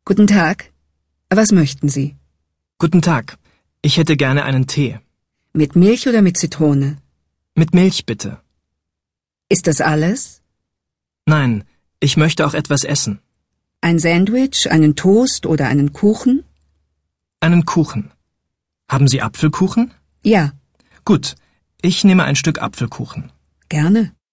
Guten Tag. Was möchten Sie? Guten Tag. Ich hätte gerne einen Tee. Mit Milch oder mit Zitrone? Mit Milch, bitte. Ist das alles? Nein, ich möchte auch etwas essen. Ein Sandwich, einen Toast oder einen Kuchen? Einen Kuchen. Haben Sie Apfelkuchen? Ja, Gut, ich nehme ein Stück Apfelkuchen. gerne.